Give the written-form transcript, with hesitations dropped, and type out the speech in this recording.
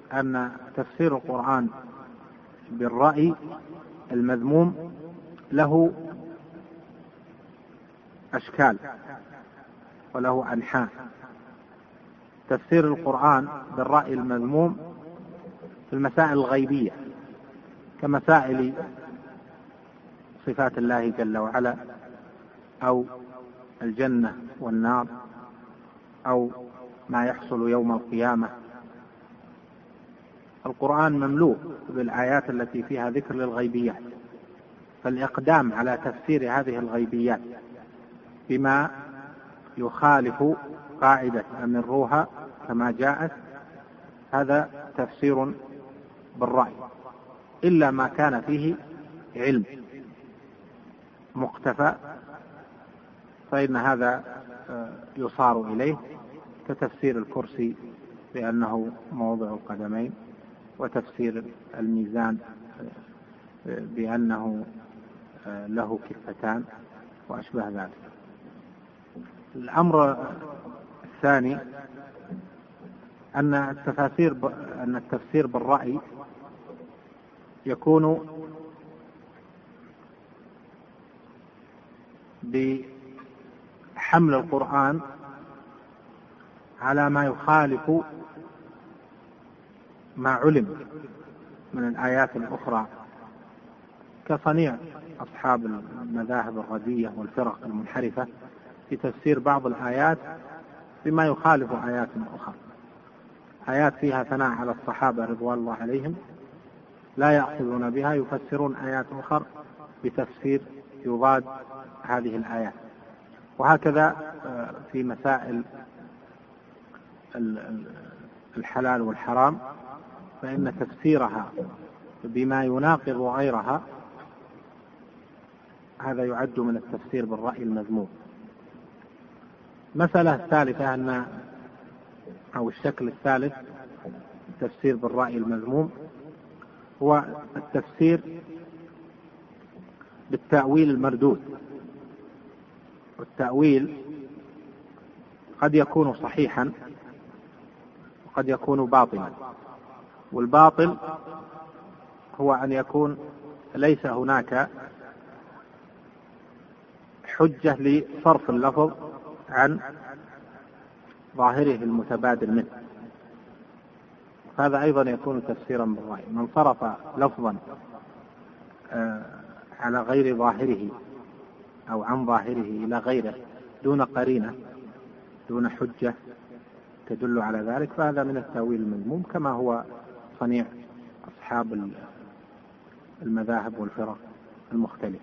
أن تفسير القرآن بالرأي المذموم له أشكال وله أنحاء. تفسير القرآن بالرأي المذموم في المسائل الغيبية كمسائل صفات الله جل وعلا أو الجنة والنار أو ما يحصل يوم القيامة. القرآن مملوء بالآيات التي فيها ذكر للغيبيات، فالإقدام على تفسير هذه الغيبيات بما يخالف قاعدة أمروها كما جاءت هذا تفسير بالرأي، إلا ما كان فيه علم مقتفى فإن هذا يصار إليه، كتفسير الكرسي بأنه موضع القدمين، وتفسير الميزان بأنه له كفتان وأشبه ذلك. الأمر الثاني أن التفسير بالرأي يكون بحمل القرآن على ما يخالف ما علم من الآيات الأخرى، كصنيع أصحاب المذاهب الردية والفرق المنحرفة في تفسير بعض الآيات بما يخالف آيات أخرى. آيات فيها ثناء على الصحابة رضوان الله عليهم لا يأخذون بها، يفسرون آيات أخرى بتفسير يضاد هذه الآيات. وهكذا في مسائل الحلال والحرام فإن تفسيرها بما يناقض غيرها هذا يعد من التفسير بالرأي المذموم. مسألة الثالثة أو الشكل الثالث التفسير بالرأي المذموم هو التفسير بالتأويل المردود. والتأويل قد يكون صحيحا وقد يكون باطلا، والباطل هو أن يكون ليس هناك حجة لصرف اللفظ عن ظاهره المتبادل منه، هذا أيضا يكون تفسيرا بالرأي. من صرف لفظا على غير ظاهره أو عن ظاهره إلى غيره دون قرينة دون حجة تدل على ذلك، فهذا من التأويل المذموم كما هو صنيع أصحاب المذاهب والفرق المختلفة.